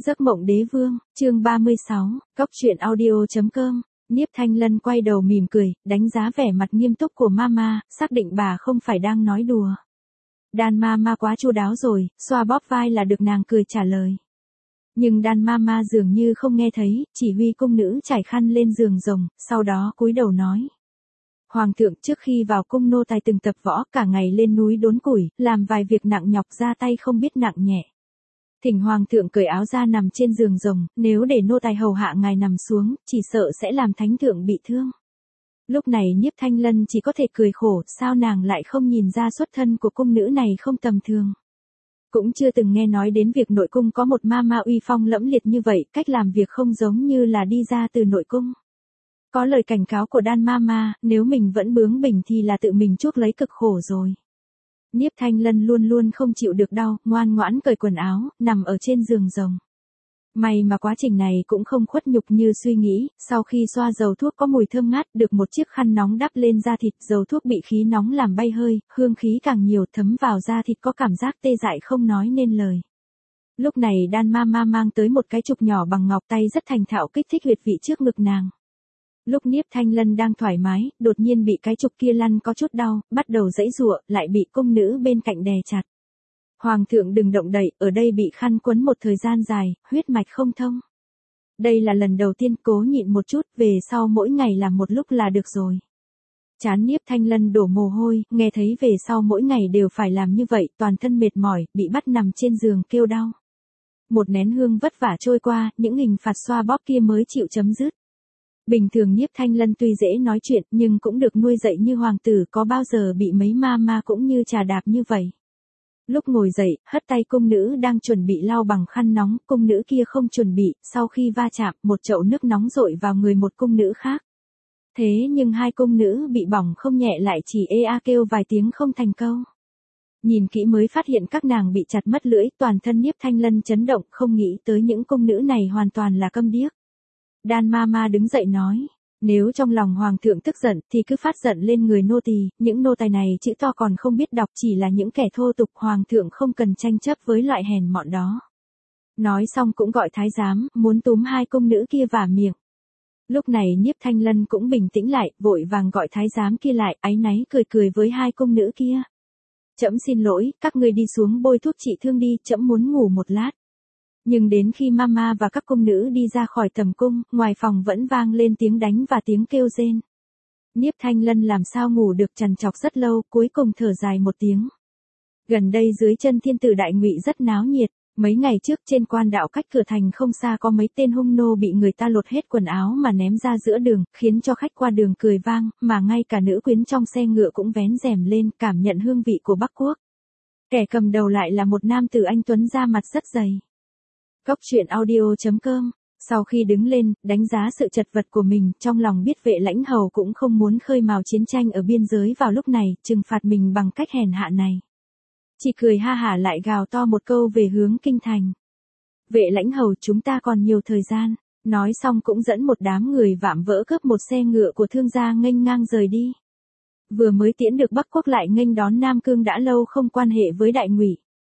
Giấc mộng đế vương, chương 36, Cóc truyện audio.com. Niếp Thanh Lân quay đầu mỉm cười, đánh giá vẻ mặt nghiêm túc của Mama, xác định bà không phải đang nói đùa. Đan Mama quá chu đáo rồi, xoa bóp vai là được nàng cười trả lời. Nhưng Đan Mama dường như không nghe thấy, chỉ huy cung nữ trải khăn lên giường rồng, sau đó cúi đầu nói. Hoàng thượng trước khi vào cung nô tài từng tập võ cả ngày lên núi đốn củi, làm vài việc nặng nhọc ra tay không biết nặng nhẹ. Thỉnh Hoàng thượng cởi áo ra nằm trên giường rồng, nếu để nô tài hầu hạ ngài nằm xuống, chỉ sợ sẽ làm thánh thượng bị thương. Lúc này Niếp Thanh Lân chỉ có thể cười khổ, sao nàng lại không nhìn ra xuất thân của cung nữ này không tầm thường. Cũng chưa từng nghe nói đến việc nội cung có một Mama uy phong lẫm liệt như vậy, cách làm việc không giống như là đi ra từ nội cung. Có lời cảnh cáo của Đan Mama, nếu mình vẫn bướng bỉnh thì là tự mình chuốc lấy cực khổ rồi. Niếp Thanh Lân luôn luôn không chịu được đau, ngoan ngoãn cởi quần áo, nằm ở trên giường rồng. May mà quá trình này cũng không khuất nhục như suy nghĩ, sau khi xoa dầu thuốc có mùi thơm ngát, được một chiếc khăn nóng đắp lên da thịt, dầu thuốc bị khí nóng làm bay hơi, hương khí càng nhiều thấm vào da thịt có cảm giác tê dại không nói nên lời. Lúc này Đan Mama mang tới một cái trục nhỏ bằng ngọc tay rất thành thạo kích thích huyệt vị trước ngực nàng. Lúc Niếp Thanh Lân đang thoải mái, đột nhiên bị cái trục kia lăn có chút đau, bắt đầu giãy giụa, lại bị cung nữ bên cạnh đè chặt. Hoàng thượng đừng động đậy, ở đây bị khăn quấn một thời gian dài, huyết mạch không thông. Đây là lần đầu tiên, cố nhịn một chút, về sau mỗi ngày làm một lúc là được rồi. Trán Niếp Thanh Lân đổ mồ hôi, nghe thấy về sau mỗi ngày đều phải làm như vậy, toàn thân mệt mỏi, bị bắt nằm trên giường kêu đau. Một nén hương vất vả trôi qua, những hình phạt xoa bóp kia mới chịu chấm dứt. Bình thường Niếp Thanh Lân tuy dễ nói chuyện nhưng cũng được nuôi dạy như hoàng tử, có bao giờ bị mấy Mama cũng như trà đạp như vậy. Lúc ngồi dậy, hất tay cung nữ đang chuẩn bị lau bằng khăn nóng, cung nữ kia không chuẩn bị, sau khi va chạm, một chậu nước nóng dội vào người một cung nữ khác. Thế nhưng hai cung nữ bị bỏng không nhẹ lại chỉ ê a kêu vài tiếng không thành câu. Nhìn kỹ mới phát hiện các nàng bị chặt mất lưỡi, toàn thân Niếp Thanh Lân chấn động, không nghĩ tới những cung nữ này hoàn toàn là câm điếc. Đan Mama đứng dậy nói, nếu trong lòng hoàng thượng tức giận thì cứ phát giận lên người nô tỳ, những nô tài này chữ to còn không biết đọc, chỉ là những kẻ thô tục, hoàng thượng không cần tranh chấp với loại hèn mọn đó. Nói xong cũng gọi thái giám, muốn túm hai cung nữ kia vả miệng. Lúc này Niếp Thanh Lân cũng bình tĩnh lại, vội vàng gọi thái giám kia lại, áy náy cười cười với hai cung nữ kia. Trẫm xin lỗi, các ngươi đi xuống bôi thuốc trị thương đi, trẫm muốn ngủ một lát. Nhưng đến khi Mama và các cung nữ đi ra khỏi tầm cung, ngoài phòng vẫn vang lên tiếng đánh và tiếng kêu rên. Niếp Thanh Lân làm sao ngủ được, trằn trọc rất lâu, cuối cùng thở dài một tiếng. Gần đây dưới chân Thiên Tử Đại Ngụy rất náo nhiệt, mấy ngày trước trên quan đạo cách cửa thành không xa có mấy tên hung nô bị người ta lột hết quần áo mà ném ra giữa đường, khiến cho khách qua đường cười vang, mà ngay cả nữ quyến trong xe ngựa cũng vén rèm lên, cảm nhận hương vị của Bắc Quốc. Kẻ cầm đầu lại là một nam tử anh tuấn da mặt rất dày. Cóc truyện audio.com. Sau khi đứng lên, đánh giá sự chật vật của mình, trong lòng biết Vệ Lãnh Hầu cũng không muốn khơi mào chiến tranh ở biên giới vào lúc này, trừng phạt mình bằng cách hèn hạ này. Chỉ cười ha hả lại gào to một câu về hướng kinh thành. Vệ Lãnh Hầu, chúng ta còn nhiều thời gian. Nói xong cũng dẫn một đám người vạm vỡ cướp một xe ngựa của thương gia nghênh ngang rời đi. Vừa mới tiễn được Bắc Quốc lại nghênh đón Nam Cương đã lâu không quan hệ với Đại Ngụy.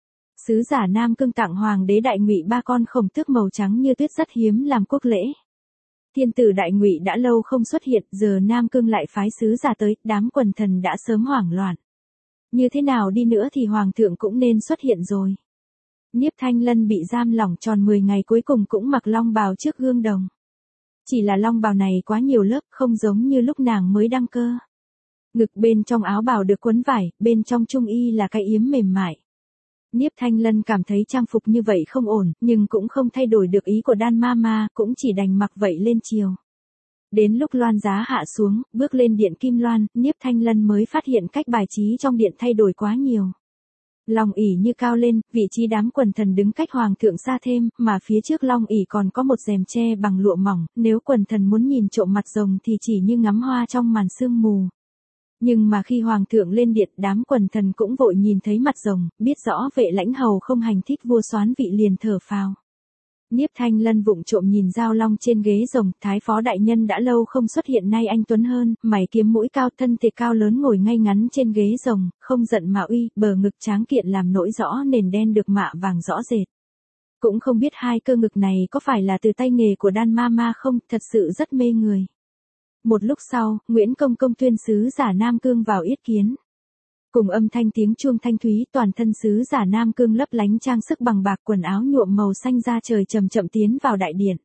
Sứ giả Nam Cương tặng hoàng đế Đại Ngụy 3 con khổng tước màu trắng như tuyết rất hiếm làm quốc lễ. Thiên tử Đại Ngụy đã lâu không xuất hiện, giờ Nam Cương lại phái sứ giả tới, đám quần thần đã sớm hoảng loạn. Như thế nào đi nữa thì hoàng thượng cũng nên xuất hiện rồi. Niếp Thanh Lân bị giam lỏng tròn 10 ngày cuối cùng cũng mặc long bào trước gương đồng. Chỉ là long bào này quá nhiều lớp, không giống như lúc nàng mới đăng cơ. Ngực bên trong áo bào được quấn vải, bên trong trung y là cái yếm mềm mại. Niếp Thanh Lân cảm thấy trang phục như vậy không ổn, nhưng cũng không thay đổi được ý của Đan Mama, cũng chỉ đành mặc vậy lên chiều. Đến lúc loan giá hạ xuống, bước lên điện Kim Loan, Niếp Thanh Lân mới phát hiện cách bài trí trong điện thay đổi quá nhiều. Long ỷ như cao lên, vị trí đám quần thần đứng cách hoàng thượng xa thêm, mà phía trước long ỷ còn có một rèm tre bằng lụa mỏng, nếu quần thần muốn nhìn trộm mặt rồng thì chỉ như ngắm hoa trong màn sương mù. Nhưng mà khi hoàng thượng lên điện, đám quần thần cũng vội nhìn thấy mặt rồng, biết rõ Vệ Lãnh Hầu không hành thích vua soán vị liền thở phào. Niếp Thanh Lân vụng trộm nhìn Giao Long trên ghế rồng, Thái phó đại nhân đã lâu không xuất hiện, nay anh tuấn hơn, mày kiếm mũi cao, thân thể cao lớn ngồi ngay ngắn trên ghế rồng, không giận mà uy, bờ ngực tráng kiện làm nổi rõ nền đen được mạ vàng rõ rệt. Cũng không biết hai cơ ngực này có phải là từ tay nghề của đan mama không, thật sự rất mê người. Một lúc sau, Nguyễn Công Công tuyên sứ giả Nam Cương vào yết kiến. Cùng âm thanh tiếng chuông thanh thúy, toàn thân sứ giả Nam Cương lấp lánh trang sức bằng bạc, quần áo nhuộm màu xanh da trời, chậm chậm tiến vào đại điện.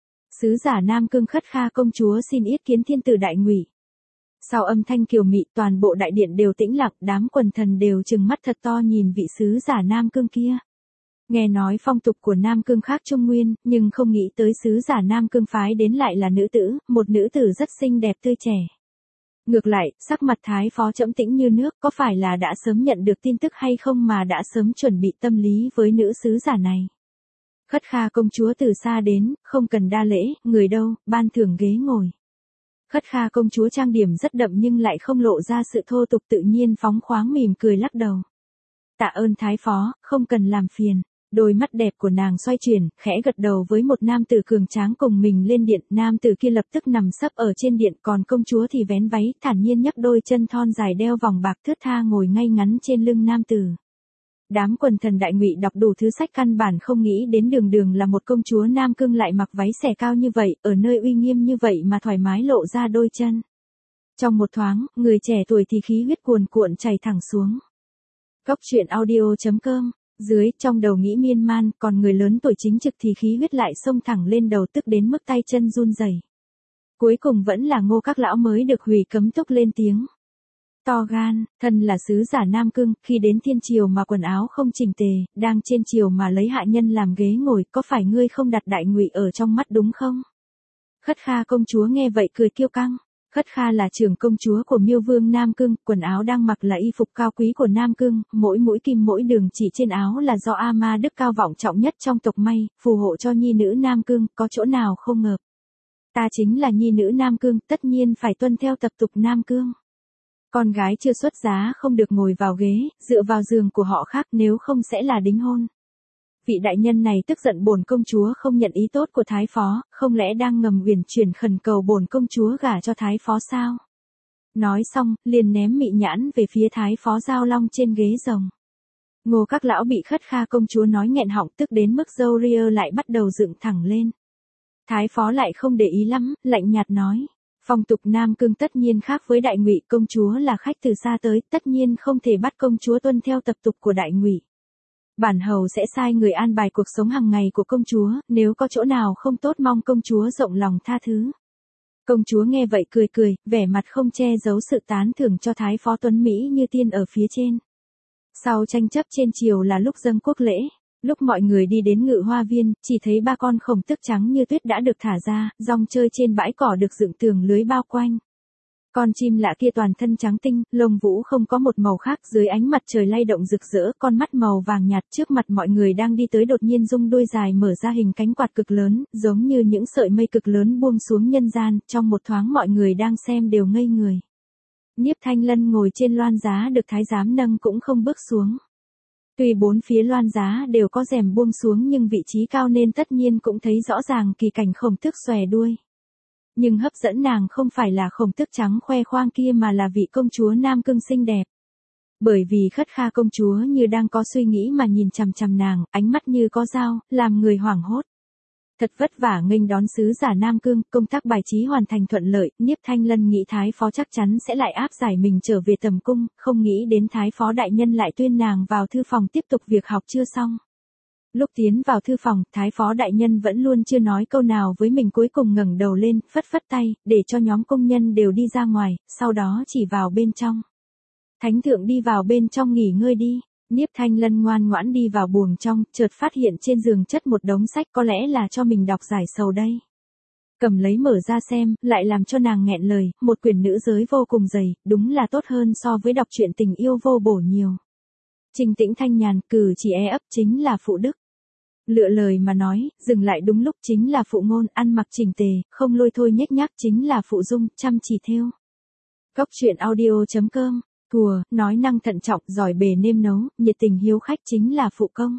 Sứ giả Nam Cương Khất Kha công chúa xin yết kiến thiên tử đại ngụy. Sau âm thanh kiều mị, toàn bộ đại điện đều tĩnh lặng, đám quần thần đều trừng mắt thật to nhìn vị sứ giả Nam Cương kia. Nghe nói phong tục của Nam Cương khác Trung Nguyên, nhưng không nghĩ tới sứ giả Nam Cương phái đến lại là nữ tử, một nữ tử rất xinh đẹp tươi trẻ. Ngược lại, sắc mặt thái phó trẫm tĩnh như nước, có phải là đã sớm nhận được tin tức hay không mà đã sớm chuẩn bị tâm lý với nữ sứ giả này. Khất Kha công chúa từ xa đến, không cần đa lễ, người đâu, ban thưởng ghế ngồi. Khất Kha công chúa trang điểm rất đậm nhưng lại không lộ ra sự thô tục, tự nhiên phóng khoáng mỉm cười lắc đầu. Tạ ơn thái phó, không cần làm phiền. Đôi mắt đẹp của nàng xoay chuyển, khẽ gật đầu với một nam tử cường tráng cùng mình lên điện. Nam tử kia lập tức nằm sấp ở trên điện, còn công chúa thì vén váy, thản nhiên nhấc đôi chân thon dài đeo vòng bạc thướt tha ngồi ngay ngắn trên lưng nam tử. Đám quần thần đại ngụy đọc đủ thứ sách căn bản không nghĩ đến đường đường là một công chúa Nam Cương lại mặc váy xẻ cao như vậy, ở nơi uy nghiêm như vậy mà thoải mái lộ ra đôi chân. Trong một thoáng, người trẻ tuổi thì khí huyết cuồn cuộn chảy thẳng xuống. Góc truyện audio.com. Dưới, trong đầu nghĩ miên man, còn người lớn tuổi chính trực thì khí huyết lại xông thẳng lên đầu, tức đến mức tay chân run rẩy. Cuối cùng vẫn là Ngô các lão mới được hủy cấm túc lên tiếng. To gan, thân là sứ giả Nam Cương, khi đến thiên triều mà quần áo không chỉnh tề, đang trên triều mà lấy hạ nhân làm ghế ngồi, có phải ngươi không đặt đại ngụy ở trong mắt đúng không? Khất Kha công chúa nghe vậy cười kiêu căng. Khất Kha là trưởng công chúa của Miêu Vương Nam Cương, quần áo đang mặc là y phục cao quý của Nam Cương, mỗi mũi kim mỗi đường chỉ trên áo là do A Ma Đức cao vọng trọng nhất trong tộc may, phù hộ cho nhi nữ Nam Cương, có chỗ nào không ngợp. Ta chính là nhi nữ Nam Cương, tất nhiên phải tuân theo tập tục Nam Cương. Con gái chưa xuất giá không được ngồi vào ghế, dựa vào giường của họ khác, nếu không sẽ là đính hôn. Vị đại nhân này tức giận bổn công chúa không nhận ý tốt của thái phó, không lẽ đang ngầm uyển chuyển khẩn cầu bổn công chúa gả cho thái phó sao? Nói xong, liền ném mị nhãn về phía thái phó Giao Long trên ghế rồng. Ngô các lão bị Khất Kha công chúa nói nghẹn họng, tức đến mức râu ria lại bắt đầu dựng thẳng lên. Thái phó lại không để ý lắm, lạnh nhạt nói. Phong tục Nam Cương tất nhiên khác với đại ngụy, công chúa là khách từ xa tới, tất nhiên không thể bắt công chúa tuân theo tập tục của đại ngụy. Bản hầu sẽ sai người an bài cuộc sống hàng ngày của công chúa, nếu có chỗ nào không tốt mong công chúa rộng lòng tha thứ. Công chúa nghe vậy cười cười, vẻ mặt không che giấu sự tán thưởng cho thái phó tuấn Mỹ như tiên ở phía trên. Sau tranh chấp trên triều là lúc dâng quốc lễ. Lúc mọi người đi đến Ngự Hoa Viên, chỉ thấy ba con khổng tước trắng như tuyết đã được thả ra, rong chơi trên bãi cỏ được dựng tường lưới bao quanh. Con chim lạ kia toàn thân trắng tinh, lông vũ không có một màu khác, dưới ánh mặt trời lay động rực rỡ, con mắt màu vàng nhạt, trước mặt mọi người đang đi tới đột nhiên rung đuôi dài mở ra hình cánh quạt cực lớn, giống như những sợi mây cực lớn buông xuống nhân gian, trong một thoáng mọi người đang xem đều ngây người. Nhiếp Thanh Lân ngồi trên loan giá được thái giám nâng cũng không bước xuống. Tuy bốn phía loan giá đều có rèm buông xuống nhưng vị trí cao nên tất nhiên cũng thấy rõ ràng kỳ cảnh khổng tước xòe đuôi. Nhưng hấp dẫn nàng không phải là khổng tước trắng khoe khoang kia mà là vị công chúa Nam Cương xinh đẹp. Bởi vì Khất Kha công chúa như đang có suy nghĩ mà nhìn chằm chằm nàng, ánh mắt như có dao, làm người hoảng hốt. Thật vất vả nghênh đón sứ giả Nam Cương, công tác bài trí hoàn thành thuận lợi, Nhiếp Thanh Lân nghĩ thái phó chắc chắn sẽ lại áp giải mình trở về tầm cung, không nghĩ đến thái phó đại nhân lại tuyên nàng vào thư phòng tiếp tục việc học chưa xong. Lúc tiến vào thư phòng, thái phó đại nhân vẫn luôn chưa nói câu nào với mình, cuối cùng ngẩng đầu lên, phất phất tay, để cho nhóm công nhân đều đi ra ngoài, sau đó chỉ vào bên trong. Thánh thượng đi vào bên trong nghỉ ngơi đi. Nhiếp Thanh Lân ngoan ngoãn đi vào buồng trong, chợt phát hiện trên giường chất một đống sách, có lẽ là cho mình đọc giải sầu đây. Cầm lấy mở ra xem, lại làm cho nàng nghẹn lời, một quyển nữ giới vô cùng dày, đúng là tốt hơn so với đọc truyện tình yêu vô bổ nhiều. Trình tĩnh thanh nhàn, cử chỉ ấp chính là phụ đức. Lựa lời mà nói, dừng lại đúng lúc chính là phụ ngôn, ăn mặc chỉnh tề, không lôi thôi nhếch nhác chính là phụ dung, chăm chỉ thêu. Góc truyện audio.com. Thùa, nói năng thận trọng, giỏi bề nêm nấu, nhiệt tình hiếu khách chính là phụ công.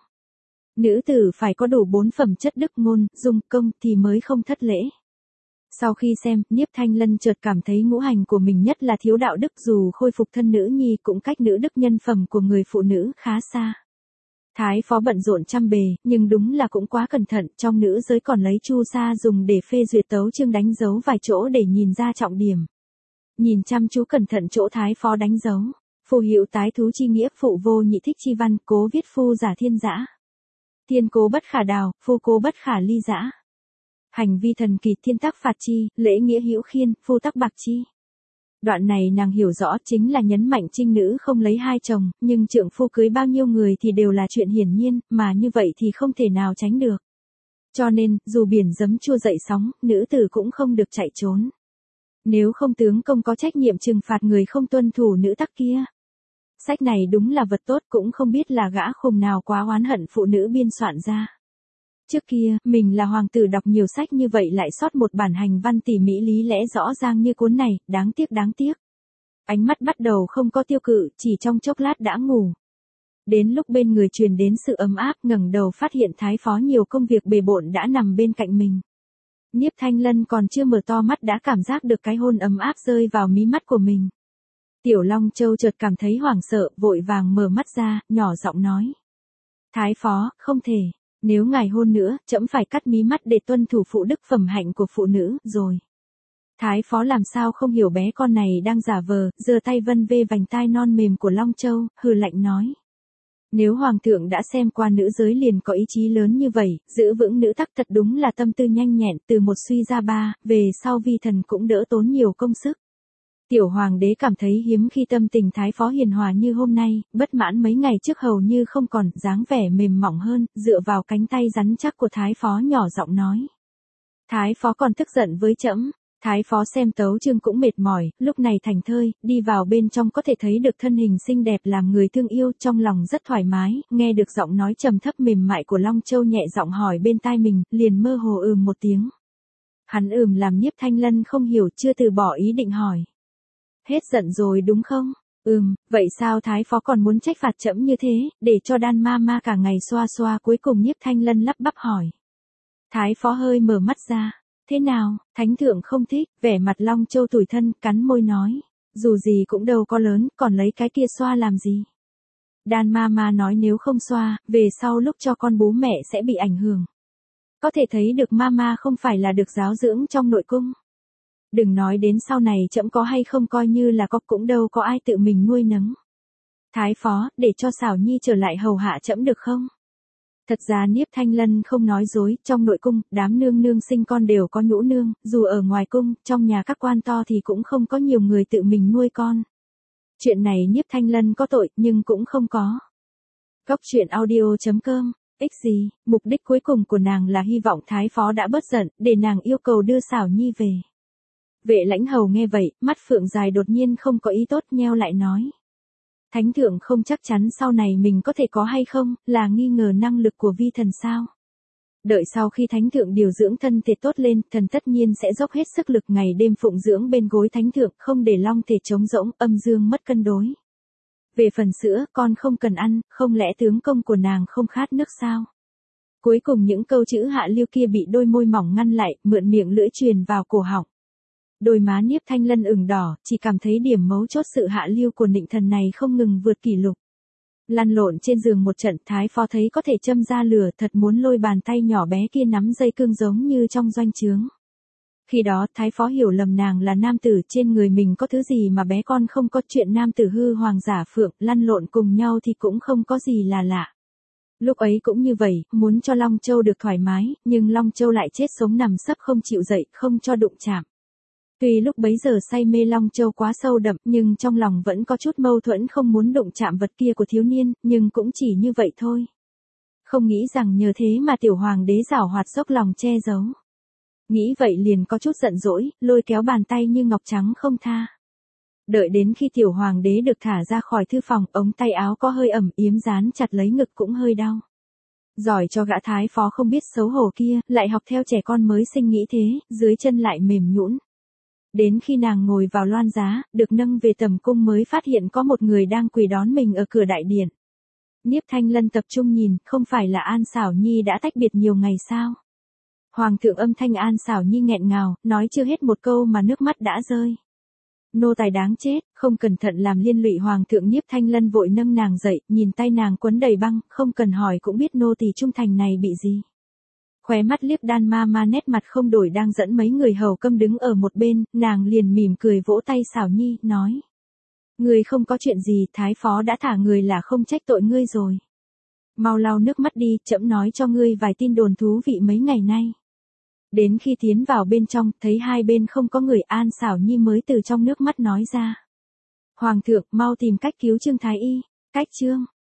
Nữ tử phải có đủ 4 phẩm chất đức ngôn, dung, công thì mới không thất lễ. Sau khi xem, Nhiếp Thanh Lân chợt cảm thấy ngũ hành của mình nhất là thiếu đạo đức, dù khôi phục thân nữ nhi cũng cách nữ đức nhân phẩm của người phụ nữ khá xa. Thái phó bận rộn trăm bề, nhưng đúng là cũng quá cẩn thận, trong nữ giới còn lấy chu sa dùng để phê duyệt tấu chương đánh dấu vài chỗ để nhìn ra trọng điểm. Nhìn chăm chú cẩn thận chỗ thái phó đánh dấu. Phù hiệu tái thú chi nghĩa, phụ vô nhị thích chi văn, cố viết phu giả thiên dã. Thiên cố bất khả đào, phu cố bất khả ly dã. Hành vi thần kỳ, thiên tắc phạt chi, lễ nghĩa hữu khiên, phu tắc bạc chi. Đoạn này nàng hiểu rõ chính là nhấn mạnh trinh nữ không lấy hai chồng, nhưng trượng phu cưới bao nhiêu người thì đều là chuyện hiển nhiên, mà như vậy thì không thể nào tránh được. Cho nên, dù biển giấm chua dậy sóng, nữ tử cũng không được chạy trốn. Nếu không tướng công có trách nhiệm trừng phạt người không tuân thủ nữ tắc kia. Sách này đúng là vật tốt, cũng không biết là gã khùng nào quá oán hận phụ nữ biên soạn ra. Trước kia, mình là hoàng tử đọc nhiều sách như vậy lại sót một bản hành văn tỉ mỉ lý lẽ rõ ràng như cuốn này, đáng tiếc. Ánh mắt bắt đầu không có tiêu cự, chỉ trong chốc lát đã ngủ. Đến lúc bên người truyền đến sự ấm áp, ngẩng đầu phát hiện thái phó nhiều công việc bề bộn đã nằm bên cạnh mình. Nhiếp Thanh Lân còn chưa mở to mắt đã cảm giác được cái hôn ấm áp rơi vào mí mắt của mình. Tiểu Long Châu chợt cảm thấy hoảng sợ, vội vàng mở mắt ra, nhỏ giọng nói. Thái phó, không thể, nếu ngài hôn nữa, trẫm phải cắt mí mắt để tuân thủ phụ đức phẩm hạnh của phụ nữ, rồi. Thái phó làm sao không hiểu bé con này đang giả vờ, giơ tay vân vê vành tai non mềm của Long Châu, hừ lạnh nói. Nếu hoàng thượng đã xem qua nữ giới liền có ý chí lớn như vậy, giữ vững nữ tắc thật đúng là tâm tư nhanh nhẹn, từ một suy ra ba, về sau vi thần cũng đỡ tốn nhiều công sức. Tiểu hoàng đế cảm thấy hiếm khi tâm tình thái phó hiền hòa như hôm nay, bất mãn mấy ngày trước hầu như không còn, dáng vẻ mềm mỏng hơn, dựa vào cánh tay rắn chắc của thái phó nhỏ giọng nói. Thái phó còn tức giận với trẫm. Thái phó xem tấu chương cũng mệt mỏi, lúc này thành thơi, đi vào bên trong có thể thấy được thân hình xinh đẹp làm người thương yêu, trong lòng rất thoải mái, nghe được giọng nói trầm thấp mềm mại của Long Châu nhẹ giọng hỏi bên tai mình, liền mơ hồ một tiếng. Hắn làm Nhiếp Thanh Lân không hiểu, chưa từ bỏ ý định hỏi. Hết giận rồi đúng không? Vậy sao thái phó còn muốn trách phạt trẫm như thế, để cho đan ma ma cả ngày xoa xoa, cuối cùng Nhiếp Thanh Lân lắp bắp hỏi. Thái phó hơi mở mắt ra. Thế nào, thánh thượng không thích, vẻ mặt Long Châu tủi thân, cắn môi nói. Dù gì cũng đâu có lớn, còn lấy cái kia xoa làm gì? Đan ma ma nói nếu không xoa, về sau lúc cho con bú mẹ sẽ bị ảnh hưởng. Có thể thấy được ma ma không phải là được giáo dưỡng trong nội cung. Đừng nói đến sau này trẫm có hay không coi như là có cũng đâu có ai tự mình nuôi nấng. Thái phó, để cho Xảo Nhi trở lại hầu hạ trẫm được không? Thật ra Nhiếp Thanh Lân không nói dối, trong nội cung, đám nương nương sinh con đều có nhũ nương, dù ở ngoài cung, trong nhà các quan to thì cũng không có nhiều người tự mình nuôi con. Chuyện này Nhiếp Thanh Lân có tội, nhưng cũng không có. Góc truyện audio.com, gì, mục đích cuối cùng của nàng là hy vọng thái phó đã bớt giận, để nàng yêu cầu đưa Xảo Nhi về. Vệ Lãnh Hầu nghe vậy, mắt phượng dài đột nhiên không có ý tốt nheo lại nói. Thánh thượng không chắc chắn sau này mình có thể có hay không, là nghi ngờ năng lực của vi thần sao. Đợi sau khi thánh thượng điều dưỡng thân thể tốt lên, thần tất nhiên sẽ dốc hết sức lực ngày đêm phụng dưỡng bên gối thánh thượng, không để long thể trống rỗng, âm dương mất cân đối. Về phần sữa, con không cần ăn, không lẽ tướng công của nàng không khát nước sao? Cuối cùng những câu chữ hạ lưu kia bị đôi môi mỏng ngăn lại, mượn miệng lưỡi truyền vào cổ họng. Đôi má Nhiếp Thanh Lân ửng đỏ, chỉ cảm thấy điểm mấu chốt sự hạ lưu của nịnh thần này không ngừng vượt kỷ lục. Lăn lộn trên giường một trận, thái phó thấy có thể châm ra lửa, thật muốn lôi bàn tay nhỏ bé kia nắm dây cương giống như trong doanh trướng. Khi đó, thái phó hiểu lầm nàng là nam tử, trên người mình có thứ gì mà bé con không có, chuyện nam tử hư hoàng giả phượng, lăn lộn cùng nhau thì cũng không có gì là lạ. Lúc ấy cũng như vậy, muốn cho Long Châu được thoải mái, nhưng Long Châu lại chết sống nằm sấp không chịu dậy, không cho đụng chạm. Tuy lúc bấy giờ say mê Long Châu quá sâu đậm, nhưng trong lòng vẫn có chút mâu thuẫn không muốn đụng chạm vật kia của thiếu niên, nhưng cũng chỉ như vậy thôi. Không nghĩ rằng nhờ thế mà tiểu hoàng đế giảo hoạt dốc lòng che giấu. Nghĩ vậy liền có chút giận dỗi, lôi kéo bàn tay như ngọc trắng không tha. Đợi đến khi tiểu hoàng đế được thả ra khỏi thư phòng, ống tay áo có hơi ẩm, yếm dán chặt lấy ngực cũng hơi đau. Giỏi cho gã thái phó không biết xấu hổ kia, lại học theo trẻ con mới sinh nghĩ thế, dưới chân lại mềm nhũn. Đến khi nàng ngồi vào loan giá, được nâng về tầm cung mới phát hiện có một người đang quỳ đón mình ở cửa đại điện. Nhiếp Thanh Lân tập trung nhìn, không phải là An Xảo Nhi đã tách biệt nhiều ngày sao? Hoàng thượng âm thanh An Xảo Nhi nghẹn ngào, nói chưa hết một câu mà nước mắt đã rơi. Nô tài đáng chết, Không cẩn thận làm liên lụy hoàng thượng. Nhiếp Thanh Lân vội nâng nàng dậy, nhìn tay nàng quấn đầy băng, không cần hỏi cũng biết nô tỳ trung thành này bị gì. Khóe mắt liếc Đan Mama nét mặt không đổi đang dẫn mấy người hầu câm đứng ở một bên, nàng liền mỉm cười vỗ tay xảo nhi, nói. Ngươi không có chuyện gì, thái phó đã thả người là không trách tội ngươi rồi. Mau lau nước mắt đi, trẫm nói cho ngươi vài tin đồn thú vị mấy ngày nay. Đến khi tiến vào bên trong, thấy hai bên không có người, An xảo nhi mới từ trong nước mắt nói ra. Hoàng thượng, mau tìm cách cứu Trương Thái Y. Cách Trương